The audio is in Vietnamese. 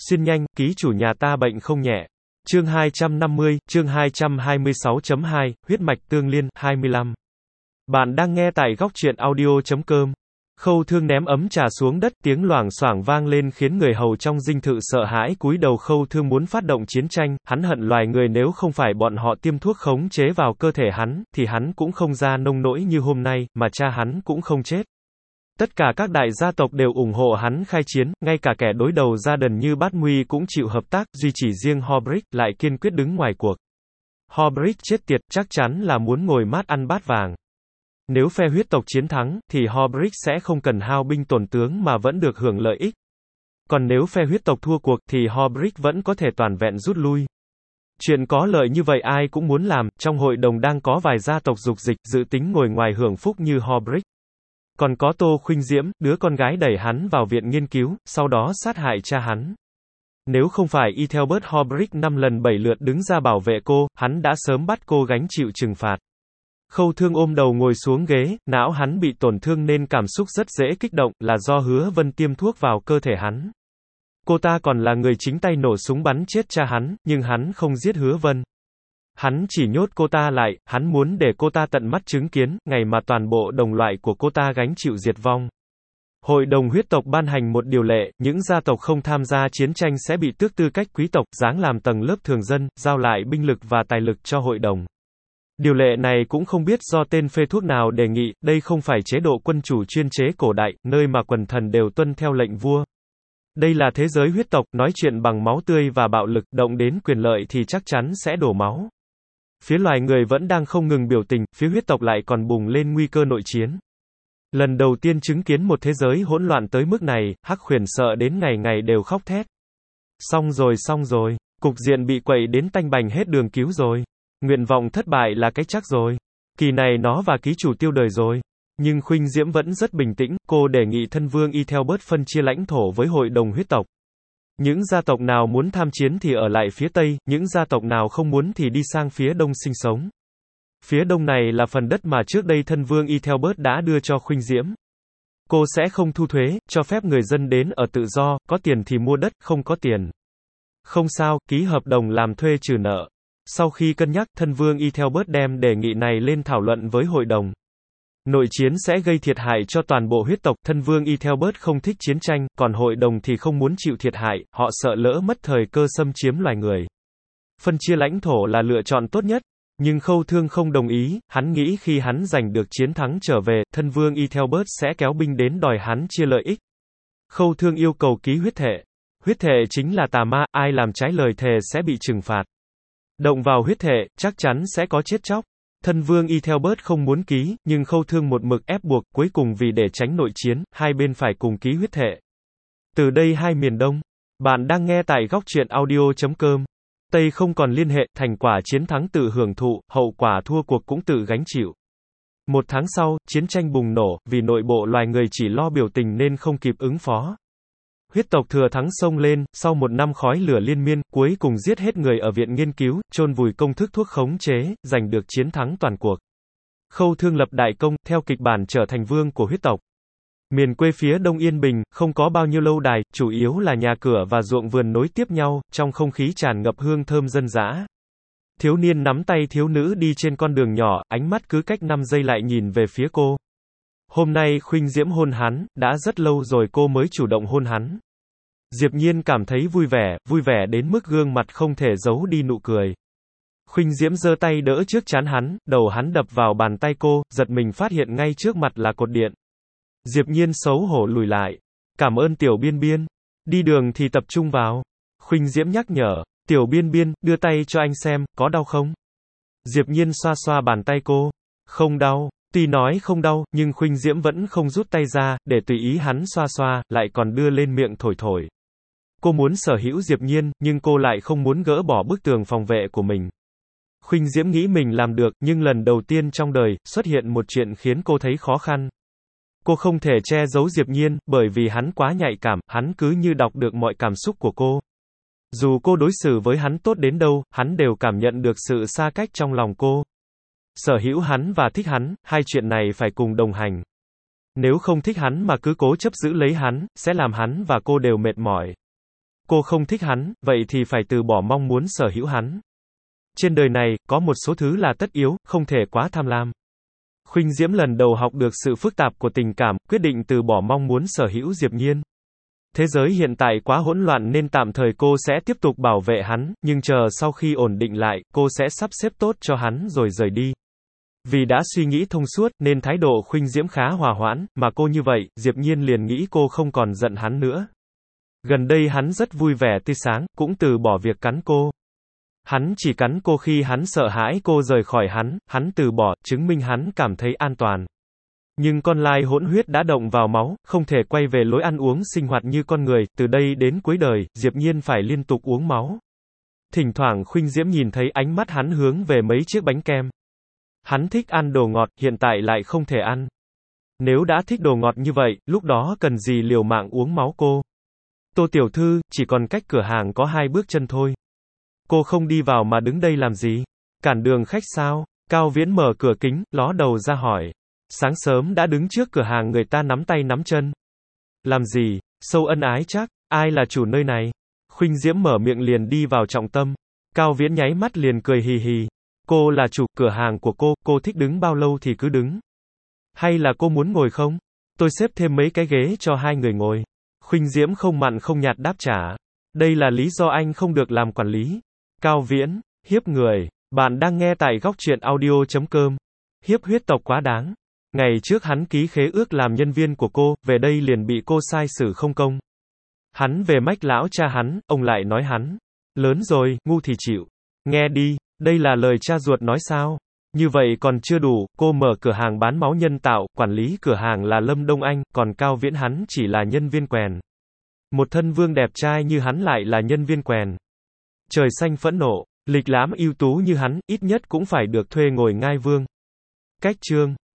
Xin nhanh, ký chủ nhà ta bệnh không nhẹ. Chương 250, chương 226.2, huyết mạch tương liên, 25. Bạn đang nghe tại góc truyện audio.com. Khâu Thương ném ấm trà xuống đất, tiếng loảng xoảng vang lên khiến người hầu trong dinh thự sợ hãi cúi đầu. Khâu Thương muốn phát động chiến tranh, hắn hận loài người, nếu không phải bọn họ tiêm thuốc khống chế vào cơ thể hắn, thì hắn cũng không ra nông nỗi như hôm nay, mà cha hắn cũng không chết. Tất cả các đại gia tộc đều ủng hộ hắn khai chiến, ngay cả kẻ đối đầu gia đần như Bát Nguy cũng chịu hợp tác, duy chỉ riêng Hobrick lại kiên quyết đứng ngoài cuộc. Hobrick chết tiệt, chắc chắn là muốn ngồi mát ăn bát vàng. Nếu phe huyết tộc chiến thắng, thì Hobrick sẽ không cần hao binh tổn tướng mà vẫn được hưởng lợi ích. Còn nếu phe huyết tộc thua cuộc, thì Hobrick vẫn có thể toàn vẹn rút lui. Chuyện có lợi như vậy ai cũng muốn làm, trong hội đồng đang có vài gia tộc dục dịch, dự tính ngồi ngoài hưởng phúc như Hobrick. Còn có Tô Khuynh Diễm, đứa con gái đẩy hắn vào viện nghiên cứu, sau đó sát hại cha hắn. Nếu không phải Ethelbert Hobrick 5 lần 7 lượt đứng ra bảo vệ cô, hắn đã sớm bắt cô gánh chịu trừng phạt. Khâu Thương ôm đầu ngồi xuống ghế, não hắn bị tổn thương nên cảm xúc rất dễ kích động, là do Hứa Vân tiêm thuốc vào cơ thể hắn. Cô ta còn là người chính tay nổ súng bắn chết cha hắn, nhưng hắn không giết Hứa Vân. Hắn chỉ nhốt cô ta lại, hắn muốn để cô ta tận mắt chứng kiến, ngày mà toàn bộ đồng loại của cô ta gánh chịu diệt vong. Hội đồng huyết tộc ban hành một điều lệ, những gia tộc không tham gia chiến tranh sẽ bị tước tư cách quý tộc, giáng làm tầng lớp thường dân, giao lại binh lực và tài lực cho hội đồng. Điều lệ này cũng không biết do tên phê thuốc nào đề nghị, đây không phải chế độ quân chủ chuyên chế cổ đại, nơi mà quần thần đều tuân theo lệnh vua. Đây là thế giới huyết tộc, nói chuyện bằng máu tươi và bạo lực, động đến quyền lợi thì chắc chắn sẽ đổ máu. Phía loài người vẫn đang không ngừng biểu tình, phía huyết tộc lại còn bùng lên nguy cơ nội chiến. Lần đầu tiên chứng kiến một thế giới hỗn loạn tới mức này, Hắc Huyền sợ đến ngày ngày đều khóc thét. Xong rồi, cục diện bị quậy đến tanh bành hết đường cứu rồi. Nguyện vọng thất bại là cái chắc rồi. Kỳ này nó và ký chủ tiêu đời rồi. Nhưng Khuynh Diễm vẫn rất bình tĩnh, cô đề nghị thân vương Ethelbert phân chia lãnh thổ với hội đồng huyết tộc. Những gia tộc nào muốn tham chiến thì ở lại phía Tây, những gia tộc nào không muốn thì đi sang phía Đông sinh sống. Phía Đông này là phần đất mà trước đây thân vương Ethelbert đã đưa cho Khuynh Diễm. Cô sẽ không thu thuế, cho phép người dân đến ở tự do, có tiền thì mua đất, không có tiền. Không sao, ký hợp đồng làm thuê trừ nợ. Sau khi cân nhắc, thân vương Ethelbert đem đề nghị này lên thảo luận với hội đồng. Nội chiến sẽ gây thiệt hại cho toàn bộ huyết tộc, thân vương Ethelbert không thích chiến tranh, còn hội đồng thì không muốn chịu thiệt hại, họ sợ lỡ mất thời cơ xâm chiếm loài người. Phân chia lãnh thổ là lựa chọn tốt nhất, nhưng Khâu Thương không đồng ý, hắn nghĩ khi hắn giành được chiến thắng trở về, thân vương Ethelbert sẽ kéo binh đến đòi hắn chia lợi ích. Khâu Thương yêu cầu ký huyết thệ. Huyết thệ chính là tà ma, ai làm trái lời thề sẽ bị trừng phạt. Động vào huyết thệ, chắc chắn sẽ có chết chóc. Thân vương Ethelbert không muốn ký, nhưng Khâu Thương một mực ép buộc, cuối cùng vì để tránh nội chiến, hai bên phải cùng ký huyết thệ. Từ đây hai miền Đông. Bạn đang nghe tại góc truyện audio.com. Tây không còn liên hệ, thành quả chiến thắng tự hưởng thụ, hậu quả thua cuộc cũng tự gánh chịu. Một tháng sau, chiến tranh bùng nổ, vì nội bộ loài người chỉ lo biểu tình nên không kịp ứng phó. Huyết tộc thừa thắng xông lên, sau một năm khói lửa liên miên, cuối cùng giết hết người ở viện nghiên cứu, chôn vùi công thức thuốc khống chế, giành được chiến thắng toàn cuộc. Khâu Thương lập đại công, theo kịch bản trở thành vương của huyết tộc. Miền quê phía đông yên bình, không có bao nhiêu lâu đài, chủ yếu là nhà cửa và ruộng vườn nối tiếp nhau, trong không khí tràn ngập hương thơm dân dã. Thiếu niên nắm tay thiếu nữ đi trên con đường nhỏ, ánh mắt cứ cách 5 giây lại nhìn về phía cô. Hôm nay Khuynh Diễm hôn hắn, đã rất lâu rồi cô mới chủ động hôn hắn. Diệp Nhiên cảm thấy vui vẻ đến mức gương mặt không thể giấu đi nụ cười. Khuynh Diễm giơ tay đỡ trước trán hắn, đầu hắn đập vào bàn tay cô, giật mình phát hiện ngay trước mặt là cột điện. Diệp Nhiên xấu hổ lùi lại. Cảm ơn Tiểu Biên Biên. Đi đường thì tập trung vào. Khuynh Diễm nhắc nhở. Tiểu Biên Biên, đưa tay cho anh xem, có đau không? Diệp Nhiên xoa xoa bàn tay cô. Không đau. Tuy nói không đau, nhưng Khuynh Diễm vẫn không rút tay ra, để tùy ý hắn xoa xoa, lại còn đưa lên miệng thổi thổi. Cô muốn sở hữu Diệp Nhiên, nhưng cô lại không muốn gỡ bỏ bức tường phòng vệ của mình. Khuynh Diễm nghĩ mình làm được, nhưng lần đầu tiên trong đời, xuất hiện một chuyện khiến cô thấy khó khăn. Cô không thể che giấu Diệp Nhiên, bởi vì hắn quá nhạy cảm, hắn cứ như đọc được mọi cảm xúc của cô. Dù cô đối xử với hắn tốt đến đâu, hắn đều cảm nhận được sự xa cách trong lòng cô. Sở hữu hắn và thích hắn, hai chuyện này phải cùng đồng hành. Nếu không thích hắn mà cứ cố chấp giữ lấy hắn, sẽ làm hắn và cô đều mệt mỏi. Cô không thích hắn, vậy thì phải từ bỏ mong muốn sở hữu hắn. Trên đời này, có một số thứ là tất yếu, không thể quá tham lam. Khuynh Diễm lần đầu học được sự phức tạp của tình cảm, quyết định từ bỏ mong muốn sở hữu Diệp Nhiên. Thế giới hiện tại quá hỗn loạn nên tạm thời cô sẽ tiếp tục bảo vệ hắn, nhưng chờ sau khi ổn định lại, cô sẽ sắp xếp tốt cho hắn rồi rời đi. Vì đã suy nghĩ thông suốt, nên thái độ Khuynh Diễm khá hòa hoãn, mà cô như vậy, Diệp Nhiên liền nghĩ cô không còn giận hắn nữa. Gần đây hắn rất vui vẻ tươi sáng, cũng từ bỏ việc cắn cô. Hắn chỉ cắn cô khi hắn sợ hãi cô rời khỏi hắn từ bỏ, chứng minh hắn cảm thấy an toàn. Nhưng con lai hỗn huyết đã động vào máu, không thể quay về lối ăn uống sinh hoạt như con người, từ đây đến cuối đời, Diệp Nhiên phải liên tục uống máu. Thỉnh thoảng Khuynh Diễm nhìn thấy ánh mắt hắn hướng về mấy chiếc bánh kem. Hắn thích ăn đồ ngọt, hiện tại lại không thể ăn. Nếu đã thích đồ ngọt như vậy, lúc đó cần gì liều mạng uống máu cô. Tô tiểu thư, chỉ còn cách cửa hàng có 2 bước chân thôi. Cô không đi vào mà đứng đây làm gì? Cản đường khách sao? Cao Viễn mở cửa kính, ló đầu ra hỏi. Sáng sớm đã đứng trước cửa hàng người ta nắm tay nắm chân. Làm gì? Sâu ân ái chắc, ai là chủ nơi này? Khuynh Diễm mở miệng liền đi vào trọng tâm. Cao Viễn nháy mắt liền cười hì hì. Cô là chủ cửa hàng của cô thích đứng bao lâu thì cứ đứng. Hay là cô muốn ngồi không? Tôi xếp thêm mấy cái ghế cho 2 người ngồi. Khuynh Diễm không mặn không nhạt đáp trả. Đây là lý do anh không được làm quản lý. Cao Viễn, hiếp người. Bạn đang nghe tại góc truyện audio.com. Hiếp huyết tộc quá đáng. Ngày trước hắn ký khế ước làm nhân viên của cô, về đây liền bị cô sai xử không công. Hắn về mách lão cha hắn, ông lại nói hắn. Lớn rồi, ngu thì chịu. Nghe đi, đây là lời cha ruột nói sao? Như vậy còn chưa đủ, cô mở cửa hàng bán máu nhân tạo, quản lý cửa hàng là Lâm Đông Anh, còn Cao Viễn hắn chỉ là nhân viên quèn. Một thân vương đẹp trai như hắn lại là nhân viên quèn. Trời xanh phẫn nộ, lịch lãm ưu tú như hắn, ít nhất cũng phải được thuê ngồi ngai vương. Cách chương